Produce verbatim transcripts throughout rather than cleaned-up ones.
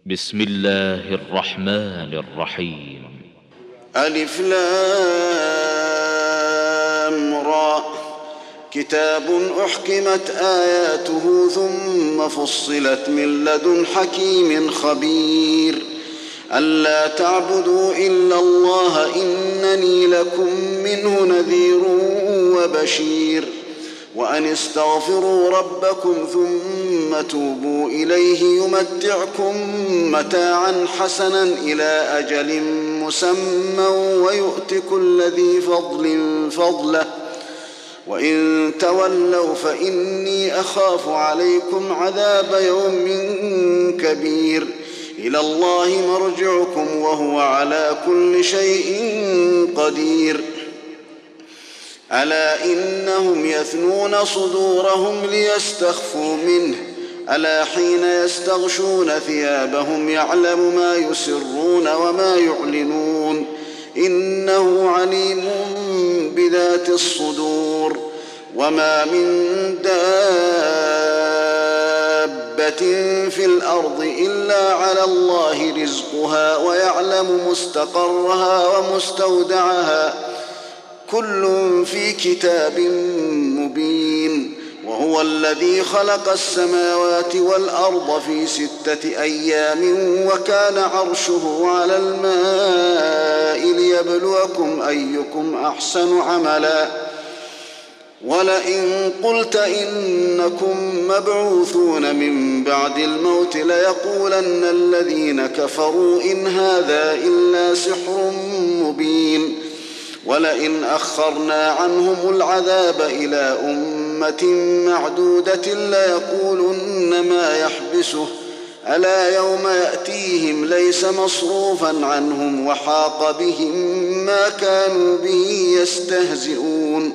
بسم الله الرحمن الرحيم. ألف لام را كتاب أحكمت آياته ثم فصلت من لدن حكيم خبير ألا تعبدوا إلا الله إنني لكم منه نذير وبشير وأن استغفروا ربكم ثم توبوا إليه يمتعكم متاعا حسنا إلى أجل مسمى ويؤت كل ذي فضل فضله وإن تولوا فإني أخاف عليكم عذاب يوم كبير إلى الله مرجعكم وهو على كل شيء قدير ألا إنهم يثنون صدورهم ليستخفوا منه ألا حين يستغشون ثيابهم يعلم ما يسرون وما يعلنون إنه عليم بذات الصدور وما من دابة في الأرض إلا على الله رزقها ويعلم مستقرها ومستودعها كل في كتاب مبين وهو الذي خلق السماوات والأرض في ستة أيام وكان عرشه على الماء ليبلوكم أيكم أحسن عملا ولئن قلت إنكم مبعوثون من بعد الموت ليقولن الذين كفروا إن هذا إلا سحر مبين ولئن أخرنا عنهم العذاب إلى أمة معدودة ليقولن ما يحبسه ألا يوم يأتيهم ليس مصروفا عنهم وحاق بهم ما كانوا به يستهزئون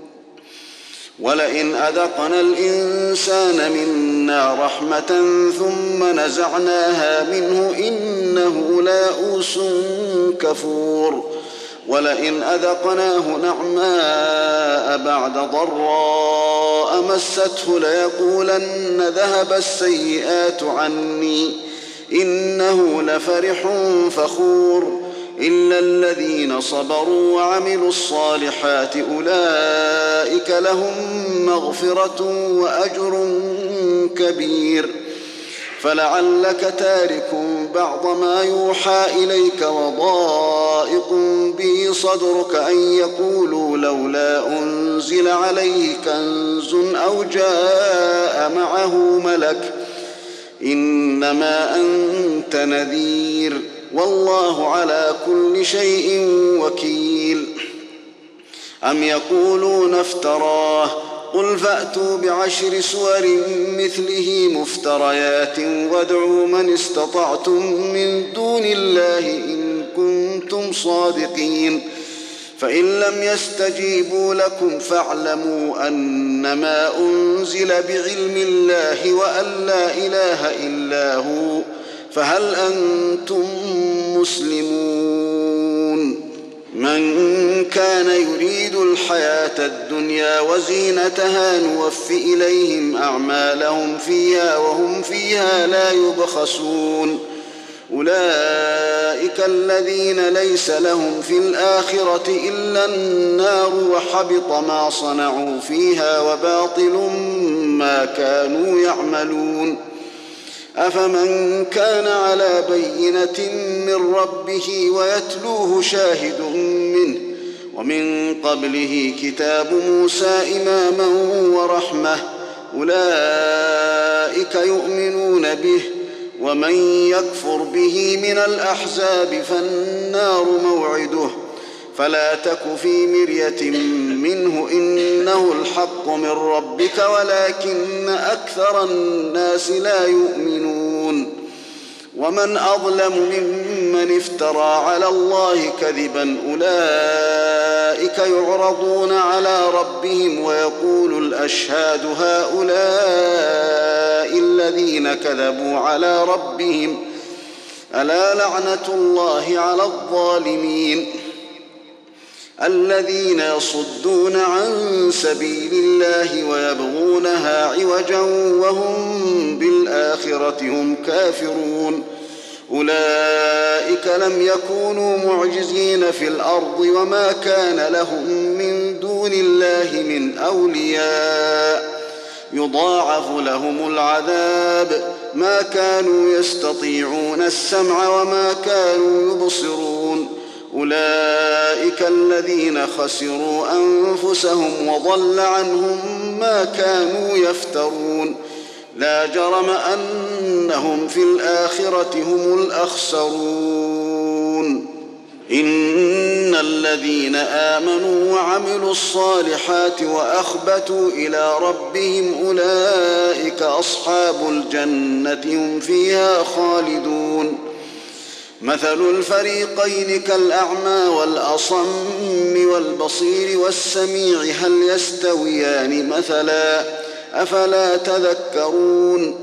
ولئن أذقنا الإنسان منا رحمة ثم نزعناها منه إنه ليئوس كفور ولئن أذقناه نعماء بعد ضراء مسته ليقولن ذهب السيئات عني إنه لفرح فخور إلا الذين صبروا وعملوا الصالحات أولئك لهم مغفرة وأجر كبير فلعلك تارك بعض ما يوحى إليك وضائق به صدرك أن يقولوا لولا أنزل عليه كنز أو جاء معه ملك إنما أنت نذير والله على كل شيء وكيل أم يقولون افتراه قل فأتوا بعشر سور مثله مفتريات وادعوا من استطعتم من دون الله إن كنتم صادقين فإن لم يستجيبوا لكم فاعلموا أنما أنزل بعلم الله وأن لا إله إلا هو فهل أنتم مسلمون من كان يريد الحياة الدنيا وزينتها نوف إليهم أعمالهم فيها وهم فيها لا يبخسون أولئك الذين ليس لهم في الآخرة إلا النار وحبط ما صنعوا فيها وباطل ما كانوا يعملون أفمن كان على بينة من ربه ويتلوه شاهد منه ومن قبله كتاب موسى إماما ورحمة أولئك يؤمنون به ومن يكفر به من الأحزاب فالنار موعده فلا تك في مرية منه إنه الحق من ربك ولكن أكثر الناس لا يؤمنون ومن أظلم ممن افترى على الله كذبا أولئك يعرضون على ربهم ويقول الأشهاد هؤلاء الذين كذبوا على ربهم ألا لعنة الله على الظالمين الذين يصدون عن سبيل الله ويبغونها عوجا وهم بالآخرة هم كافرون أولئك لم يكونوا معجزين في الأرض وما كان لهم من دون الله من أولياء يضاعف لهم العذاب ما كانوا يستطيعون السمع وما كانوا يبصرون أولئك الذين خسروا أنفسهم وضل عنهم ما كانوا يفترون لا جرم أنهم في الآخرة هم الأخسرون إن الذين آمنوا وعملوا الصالحات وأخبتوا إلى ربهم أولئك أصحاب الجنة هم فيها خالدون مثل الفريقين كالأعمى والأصم والبصير والسميع هل يستويان مثلا أفلا تذكرون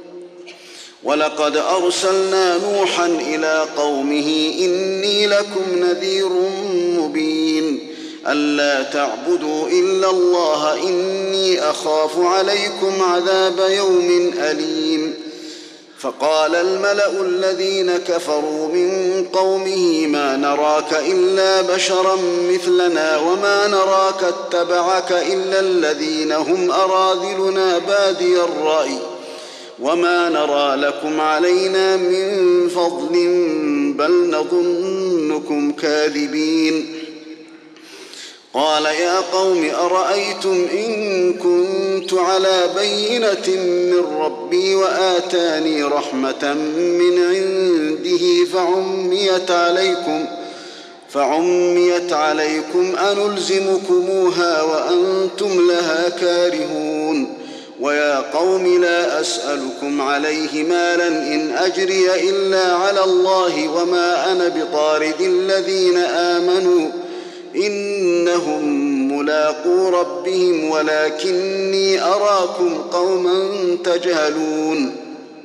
ولقد أرسلنا نوحا إلى قومه إني لكم نذير مبين ألا تعبدوا إلا الله إني أخاف عليكم عذاب يوم أليم فقال الملأ الذين كفروا من قومه ما نراك إلا بشرا مثلنا وما نراك اتبعك إلا الذين هم أراذلنا بادي الرأي وما نرى لكم علينا من فضل بل نظنكم كاذبين قال يا قوم أرأيتم إن كنت على بينة من ربي وآتاني رحمة من عنده فعميت عليكم فعميت عليكم أنلزمكموها وأنتم لها كارهون ويا قوم لا أسألكم عليه مالا إن أجري إلا على الله وما أنا بطارد الذين آمنوا إنهم ملاقو ربهم ولكني أراكم قوما تجهلون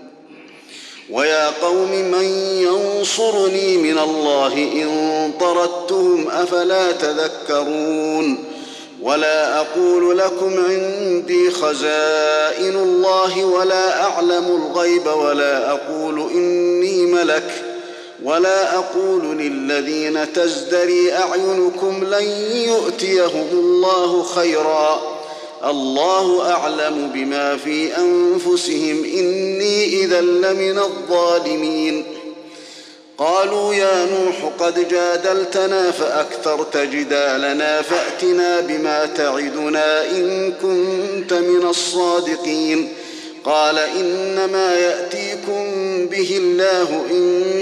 ويا قوم من ينصرني من الله إن طردتهم أفلا تذكرون ولا أقول لكم عندي خزائن الله ولا أعلم الغيب ولا أقول إني ملك ولا أقول للذين تزدري أعينكم لن يؤتيهم الله خيرا الله أعلم بما في أنفسهم إني إذا لمن الظالمين قالوا يا نوح قد جادلتنا فأكثرت جدالنا فأتنا بما تعدنا إن كنت من الصادقين قال إنما يأتيكم به الله إن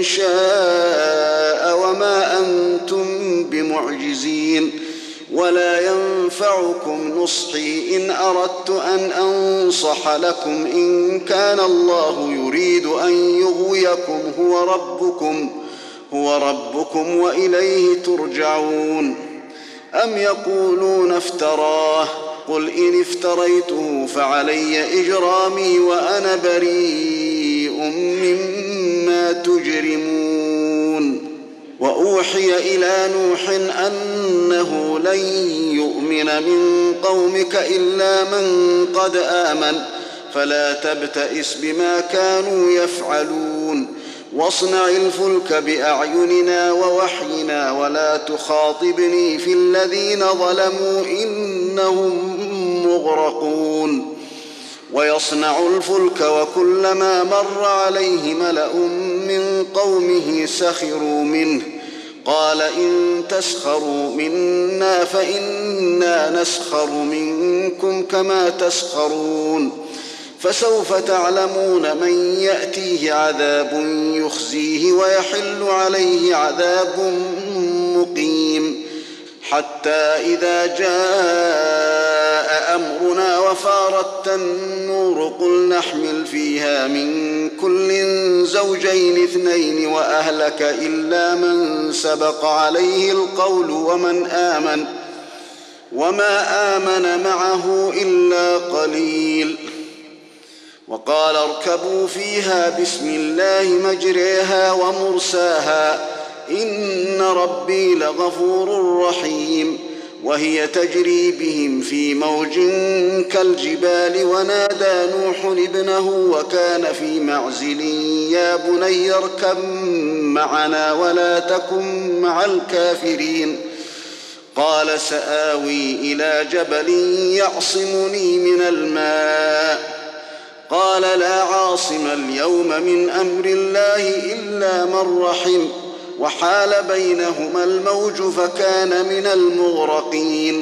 شاء وما أنتم بمعجزين ولا ينفعكم نصحي إن أردت أن أنصح لكم إن كان الله يريد أن يغويكم هو ربكم هو ربكم وإليه ترجعون أم يقولون افتراه قل إن افتريته فعلي إجرامي وأنا بريء مما تجرمون وأوحي إلى نوح أنه لن يؤمن من قومك إلا من قد آمن فلا تبتئس بما كانوا يفعلون واصنع الفلك بأعيننا ووحينا ولا تخاطبني في الذين ظلموا إنهم مغرقون ويصنع الفلك وكلما مر عليه ملأ من قومه سخروا منه قال إن تسخروا منا فإنا نسخر منكم كما تسخرون فسوف تعلمون من يأتيه عذاب يخزيه ويحل عليه عذاب مقيم حتى إذا جاء أمرنا وفارت النور قل نحمل فيها من كل زوجين اثنين وأهلك إلا من سبق عليه القول ومن آمن وما آمن معه إلا قليل وقال اركبوا فيها بسم الله مجريها ومرساها إن ربي لغفور رحيم وهي تجري بهم في موج كالجبال ونادى نوح ابنه وكان في معزل يا بني اركب معنا ولا تكن مع الكافرين قال سآوي إلى جبل يعصمني من الماء قال لا عاصم اليوم من أمر الله إلا من رحم وحال بينهما الموج فكان من المغرقين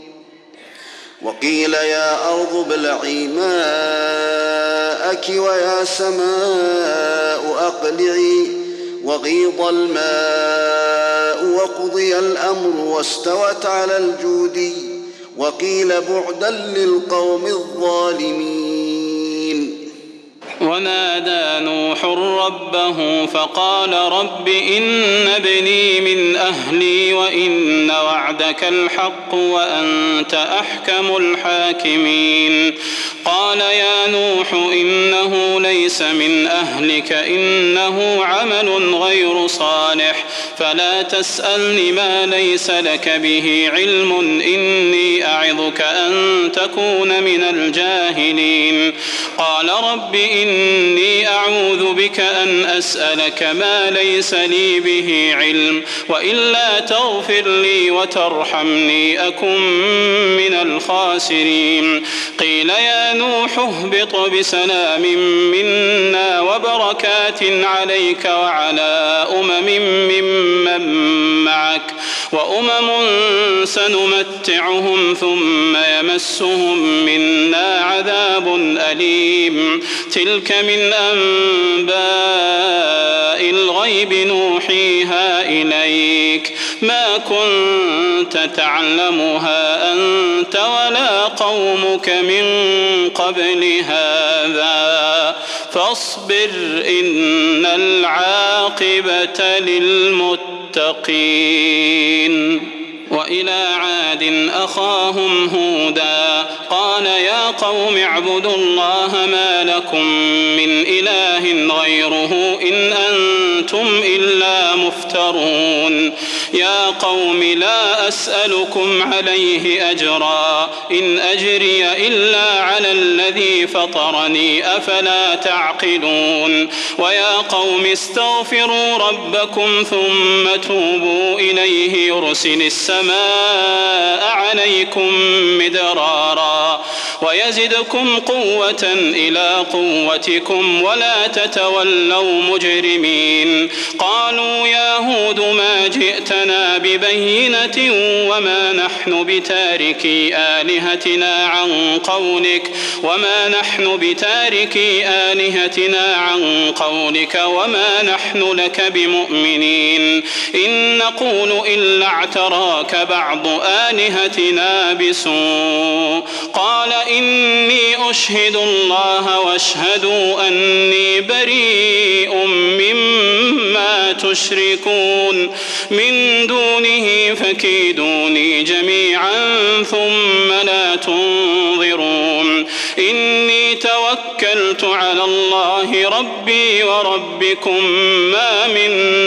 وقيل يا أرض ابلعي ماءك ويا سماء أقلعي وغيض الماء وقضي الأمر واستوت على الجودي وقيل بعدا للقوم الظالمين. ونادى نوح ربه فقال رب إن ابني من أهلي وإن وعدك الحق وأنت أحكم الحاكمين قال يا نوح إنه ليس من أهلك إنه عمل غير صالح فلا تسألني ما ليس لك به علم إني أعظك أن تكون من الجاهلين قال رب إني أعوذ بك أن أسألك ما ليس لي به علم وإلا تغفر لي وترحمني أكن من الخاسرين قيل يا نوح اهبط بسلام منا وبركات عليك وعلى أمم ممن معك وأمم سنمتعهم ثم يمسهم منا عذاب أليم تلك من أنباء الغيب نوحيها إليك ما كنت تعلمها أنت ولا قومك من قبل هذا فاصبر إن العاقبة للمتقين. وإلى عاد أخاهم هودا قال يا قوم اعبدوا الله ما لكم من إله غيره إن أنتم إلا مفترون يا قوم لا أسألكم عليه أجرا إن أجري إلا على الذي فطرني أفلا تعقلون ويا قوم استغفروا ربكم ثم توبوا إليه يرسل السماء عليكم مدرارا ويزدكم قوة إلى قوتكم ولا تتولوا مجرمين قالوا يا هود ما جئتنا ببينة وما نحن بتاركي آلهتنا عن قولك وما نحن بتاركي آلهتنا عن قولك وما نحن لك بمؤمنين إن نقول إلا اعتراك بعض آلهتنا بسوء قال إني أشهد الله واشهدوا أني بريء مما تشركون من دونه فكيدوني جميعا ثم لا تنظرون إني توكلت على الله ربي وربكم ما من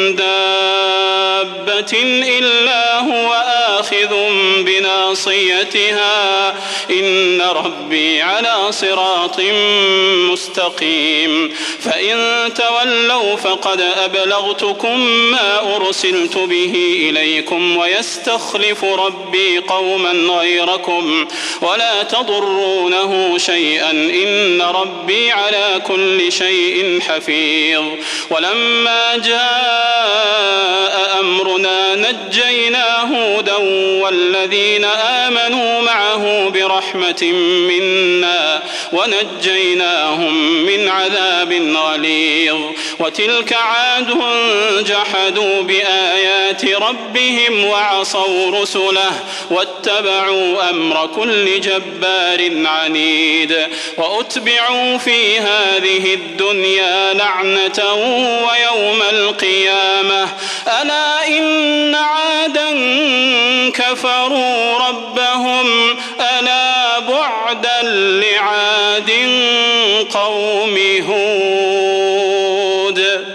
دابة إلا هو آخذ بناصيتها إن ربي على صراط مستقيم فإن تولوا فقد أبلغتكم ما أرسلت به إليكم ويستخلف ربي قوما غيركم ولا تضرونه شيئا إن ربي على كل شيء حفيظ ولما جاء أمرنا نجينا هودا والذين آمنوا معه برحمة منا ونجيناهم من عذاب غليظ وتلك عاد جحدوا بآيات ربهم وعصوا رسله واتبعوا أمر كل جبار عنيد وأتبعوا في هذه الدنيا لعنة ويوم القيامة ألا إن عادا كفروا ربهم ألا بعدا لعاد قوم هود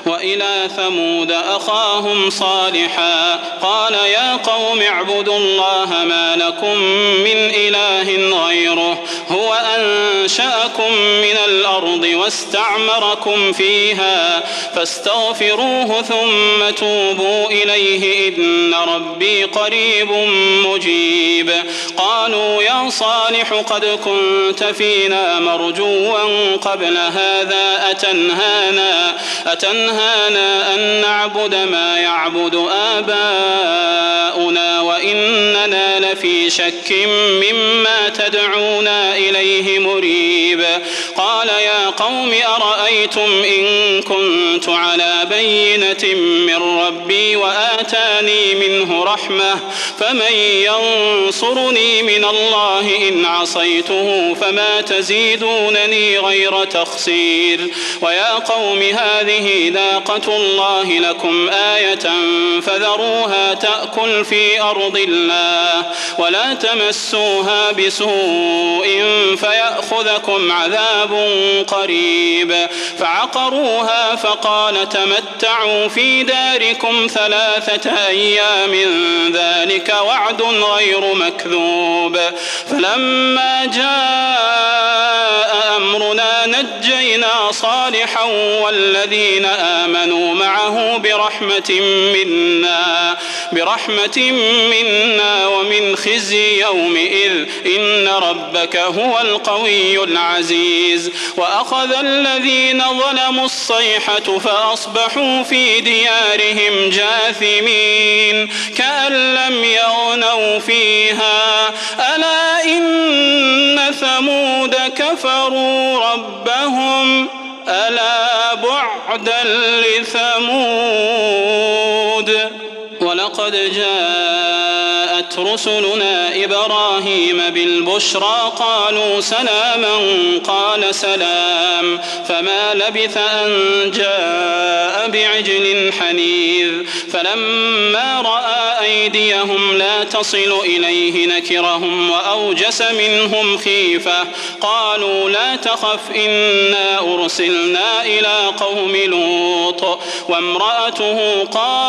وإلى ثمود أخاهم صالحا قال يا قوم اعبدوا الله ما لكم من إله غيره هو أنشأكم من الأرض واستعمركم فيها فاستغفروه ثم توبوا إليه إن ربي قريب مجيب. قالوا يا صالح قد كنت فينا مرجوا قبل هذا أتنهانا, أتنهانا أن نعبد ما يعبد آباؤنا وإننا لفي شك مما تدعونا إليه مريب. قال يا قوم أرأيتم إن كنت على بينة من ربي وآتاني منه رحمة فمن ينصرني من الله إن عصيته فما تزيدونني غير تخسير. ويا قوم هذه ناقة الله لكم آية فذروها تأكل في أرض الله ولا تمسوها بسوء فيأخذكم عذاب قريب. فعقروها فقال تمتعوا في داركم ثلاثة أيام ذلك وعد غير مكذوب. فلما جاء أمرنا نجينا صالحا والذين آمنوا معه برحمة منا, برحمة منا ومن خزي يومئذ إن ربك هو القوي العزيز. وأخذ الذين ظلموا الصيحة فأصبحوا في ديارهم جاثمين كأن لم يغنوا فيها ألا إن ثمود كفروا ربهم ألا بعدا لثمود. ولقد جاءت رسلنا إبراهيم بالبشرى قالوا سلاما قال سلام فما لبث أن جاء بعجل حنيذ. فلما رأى أيديهم لا تصل إليه نكرهم وأوجس منهم خيفة قالوا لا تخف إنا أرسلنا إلى قوم لوط وامرأته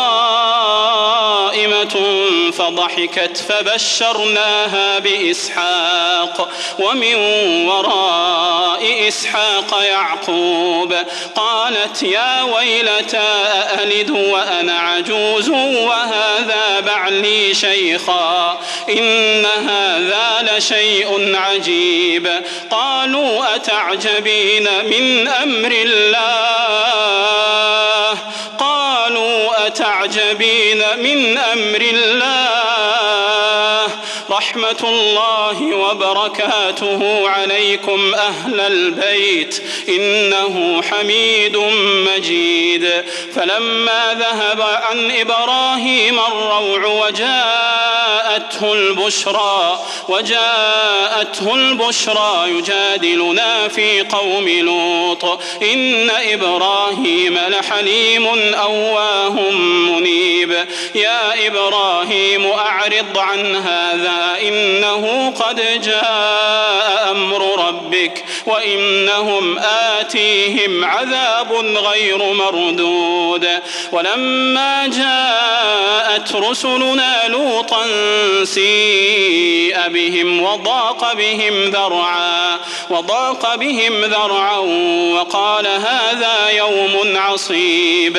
قائمة فضحكت فبشرناها بإسحاق ومن وراء إسحاق يعقوب. قالت يا ويلتى أألد وأنا عجوز وهذا بعلي شيخا إن هذا لشيء عجيب. قالوا أتعجبين من أمر الله قالوا أتعجبين من أمر الله رحمة الله وبركاته عليكم أهل البيت إنه حميد مجيد. فلما ذهب عن إبراهيم الروع وجاءته البشرى وجاءته البشرى يجادلنا في قوم لوط إن إبراهيم لحليم أواه منيب. يا إبراهيم أعرض عن هذا إنه قد جاء أمر ربك وإنهم آتيهم عذاب غير مردود. ولما جاءت رسلنا لوطا سيء بهم وضاق بهم ذرعا وضاق بهم ذرعا وقال هذا يوم عصيب.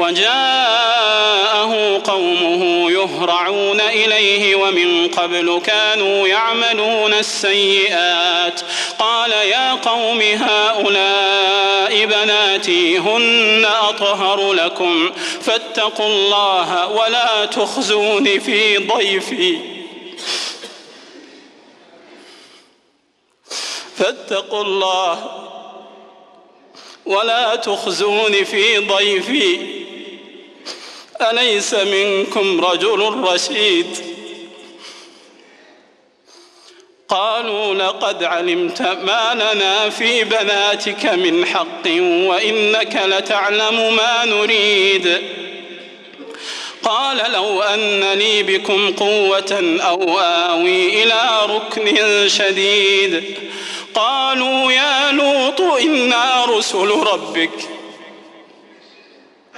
وجاءه قومه يهرعون إليه ومن قبل كانوا يعملون السيئات. قال يا قوم هؤلاء بناتي هن أطهر لكم فاتقوا الله ولا تخزون في ضيفي فاتقوا الله ولا تخزون في ضيفي أليس منكم رجل رشيد. قالوا لقد علمت ما لنا في بناتك من حق وإنك لتعلم ما نريد. قال لو أن لي بكم قوة أو آوي إلى ركن شديد. قالوا يا لوط إنا رسل ربك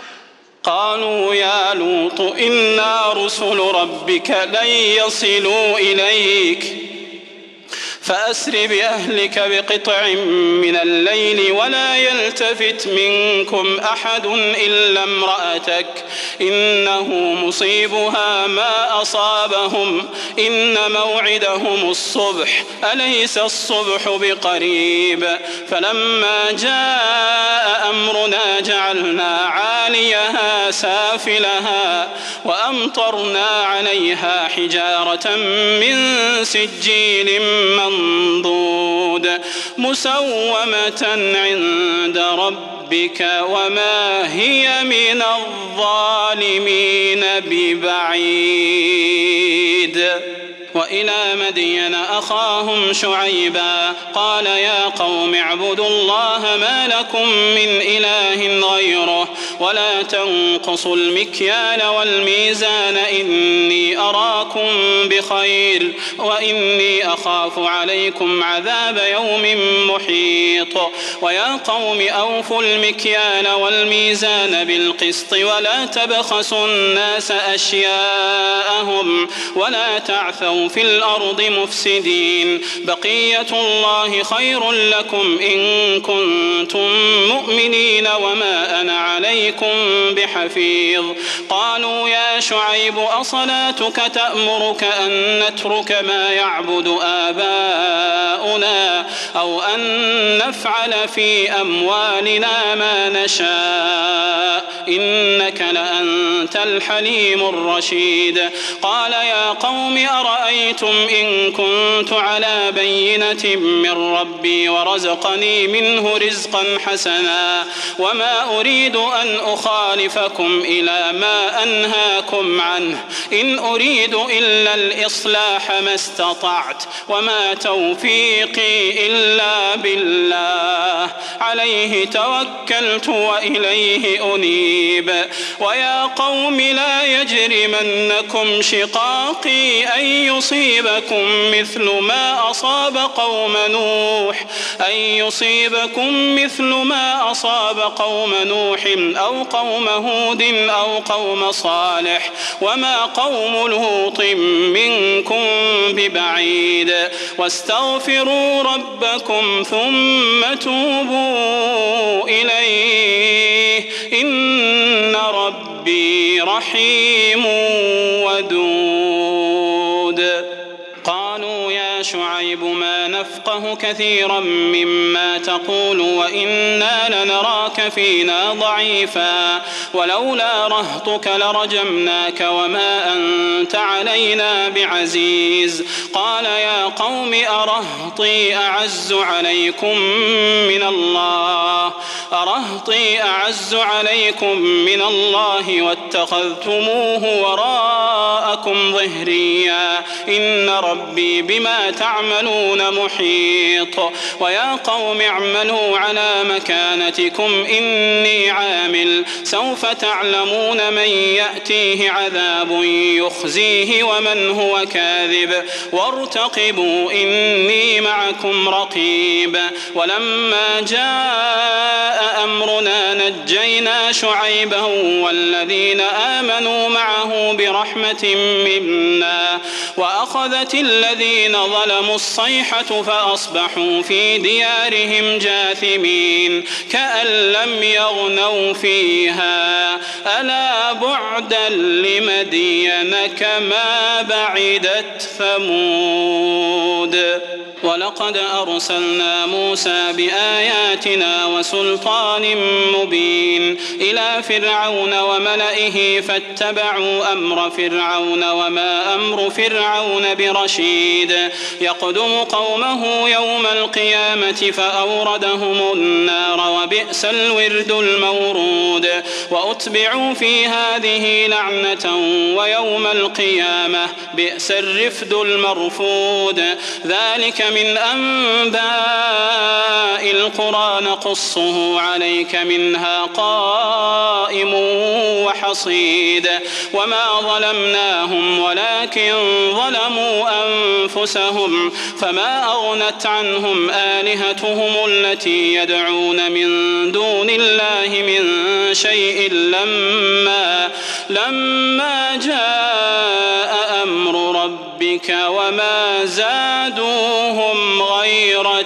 قالوا يا لوط إنا رسل ربك لن يصلوا إليك فأسر بأهلك بقطع من الليل ولا يلتفت منكم أحد إلا امرأتك إنه مصيبها ما أصابهم إن موعدهم الصبح أليس الصبح بقريب فلما جاء أمرنا جعلنا عاليها سافلها وأمطرنا عليها حجارة من سجيل منضود مسومة عند ربك وما هي من الظالمين ببعيد. وإلى مدين أخاهم شعيبا قال يا قوم اعبدوا الله ما لكم من إله غيره ولا تنقصوا المكيال والميزان إني أراكم بخير وإني أخاف عليكم عذاب يوم محيط. ويا قوم أوفوا المكيال والميزان بالقسط ولا تبخسوا الناس أشياءهم ولا تعثوا في الأرض مفسدين بقية الله خير لكم إن كنتم مؤمنين وما أنا عليكم بحفيظ. قالوا يا شعيب أصلاتك تأمرك أن نترك ما يعبد آباؤنا أو أن نفعل في أموالنا ما نشاء إنك لأنت الحليم الرشيد. قال يا قوم أرأيتم إن كنت على بينة من ربي ورزقني منه رزقا حسنا وما أريد أن أخالفكم إلى ما أنهاكم عنه إن أريد إلا الإصلاح ما استطعت وما توفيقي إلا بالله عليه توكلت وإليه أنيب. ويا قوم لا يجرمنكم شقاقي أن يصيبكم مثل ما أصاب قوم نوح أن يصيبكم مثل ما أصاب قوم نوح أو قوم هود أو قوم صالح وما قوم لوط منكم ببعيد. واستغفروا ربكم ثم توبوا إليه إن ربي رحيم ودود. قالوا يا شعيب ما نفقه كثيرا مما تقول وإنا لنراك فينا ضعيفا ولولا رهطك لرجمناك وما أنت علينا بعزيز. قال يا قوم أرهطي أعز عليكم من الله أرهطي أعز عليكم من الله واتخذتموه وراءكم ظهريا إن ربي بما تعملون محيط. ويا قوم اعملوا على مكانتكم إني عامل سوف تعلمون من يأتيه عذاب يخزيه ومن هو كاذب وارتقبوا إني معكم رقيب. ولما جاء أمرنا نجينا شعيبا والذين آمنوا معه برحمة منا وأخذت الذين ظلموا الصيحة فأصبحوا في ديارهم جاثمين كأن لم يغنوا فيها ألا بعدا لمدين كما بعدت ثمود. ولقد أرسلنا موسى بآياتنا وسلطان مبين إلى فرعون وملئه فاتبعوا أمر فرعون وما أمر فرعون برشيد يقدم قومه يوم القيامة فأوردهم النار وبئس الورد المورود. وأتبعوا في هذه لعنة ويوم القيامة بئس الرفد المرفود. ذلك من أنباء القرى نقصه عليك منها قائم وحصيد. حصيد وما ظلمناهم ولكن ظلموا أنفسهم فما أغنت عنهم آلهتهم التي يدعون من دون الله من شيء لما, لما جاء أمر ربك وما زادوهم غير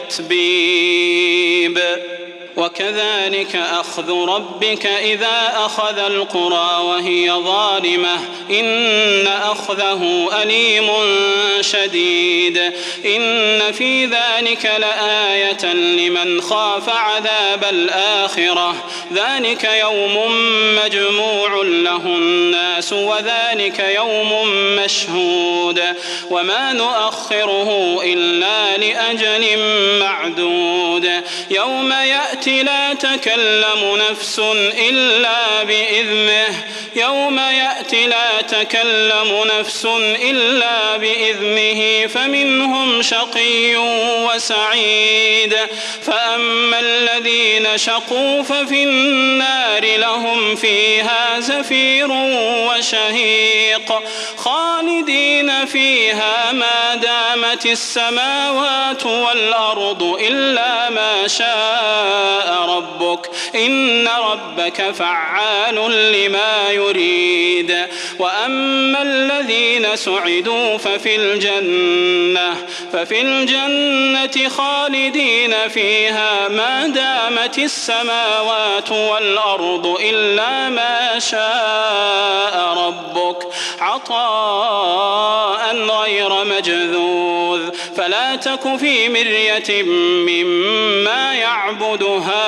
تتبيب وكذلك أخذ ربك إذا أخذ القرى وهي ظالمة إن أخذه أليم شديد إن في ذلك لآية لمن خاف عذاب الآخرة ذلك يوم مجموع له الناس وذلك يوم مشهود وما نؤخره إلا لأجل معدود يوم يأتي لا تكلم نفس إلا بإذنه يوم يأتي لا تكلم نفس إلا بإذنه فمنهم شقي وسعيد فأما الذين شقوا ففي النار لهم فيها زفير وشهيق خالدين فيها ما دامت السماوات والأرض إلا ما شاء ربك إن ربك فعال لما يريد وأما الذين سعدوا ففي الجنة ففي الجنة خالدين فيها ما دامت السماوات والأرض إلا ما شاء ربك عطاء غير مجذوذ فلا تك في مرية مما يعبد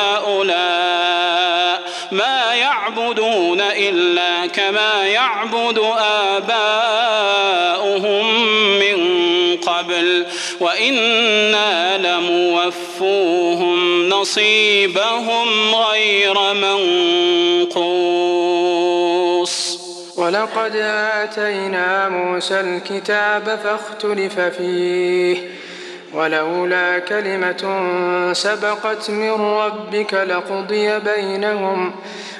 هؤلاء ما يعبدون إلا كما يعبد آباؤهم من قبل وإنا لموفوهم نصيبهم غير منقوص ولقد آتينا موسى الكتاب فاختلف فيه ولولا كلمة سبقت من ربك لقضي بينهم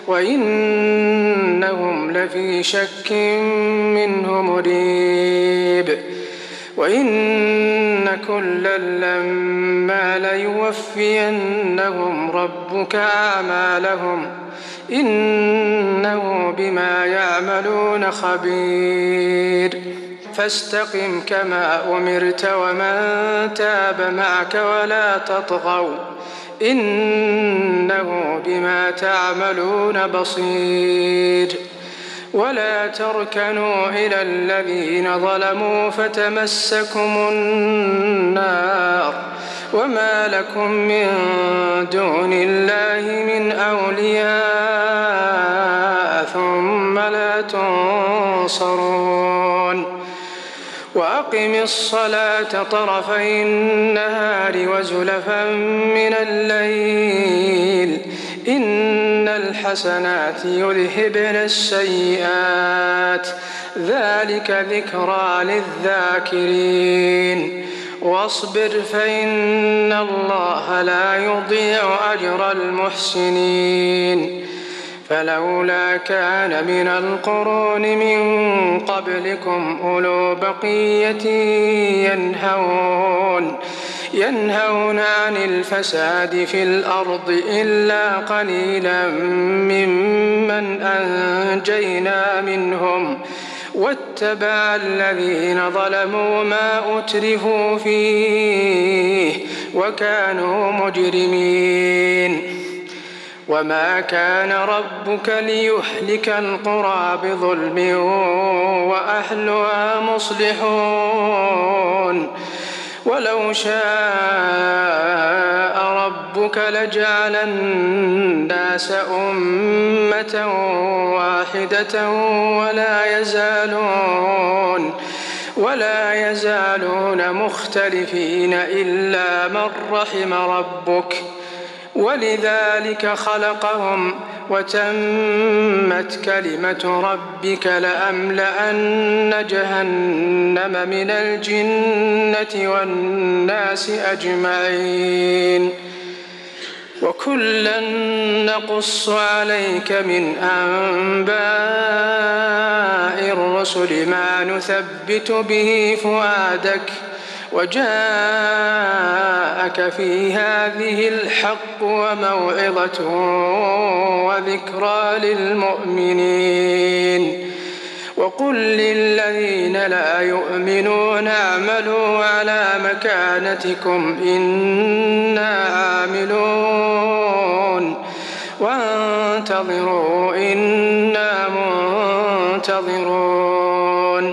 وإنهم لفي شك منه مريب وإن كلا لما ليوفينهم ربك أعمالهم إنه بما يعملون خبير فاستقم كما أمرت ومن تاب معك ولا تطغوا إنه بما تعملون بصير ولا تركنوا إلى الذين ظلموا فتمسكم النار وما لكم من دون الله من أولياء ثم لا تنصرون وأقم الصلاة طرفي النهار وزلفا من الليل إن الحسنات يذهبن السيئات ذلك ذكرى للذاكرين واصبر فإن الله لا يضيع أجر المحسنين فلولا كان من القرون من قبلكم أولو بقية ينهون ينهون عن الفساد في الأرض إلا قليلا ممن أنجينا منهم واتبع الذين ظلموا ما أترفوا فيه وكانوا مجرمين وما كان ربك ليهلك القرى بظلم وأهلها مصلحون ولو شاء ربك لجعل الناس أمة واحدة ولا يزالون ولا يزالون مختلفين إلا من رحم ربك ولذلك خلقهم وتمت كلمة ربك لأملأن جهنم من الجنة والناس أجمعين وكلا نقص عليك من أنباء الرسل ما نثبت به فؤادك وجاءك في هذه الحق وموعظة وذكرى للمؤمنين وقل للذين لا يؤمنون اعملوا على مكانتكم إنا عاملون وانتظروا إنا منتظرون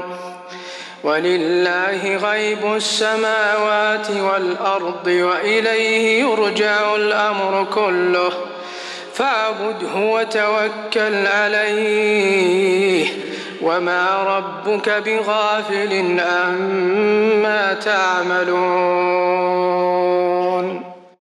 ولله غيب السماوات والأرض وإليه يرجع الأمر كله فاعبده وتوكل عليه وما ربك بغافل عما تعملون.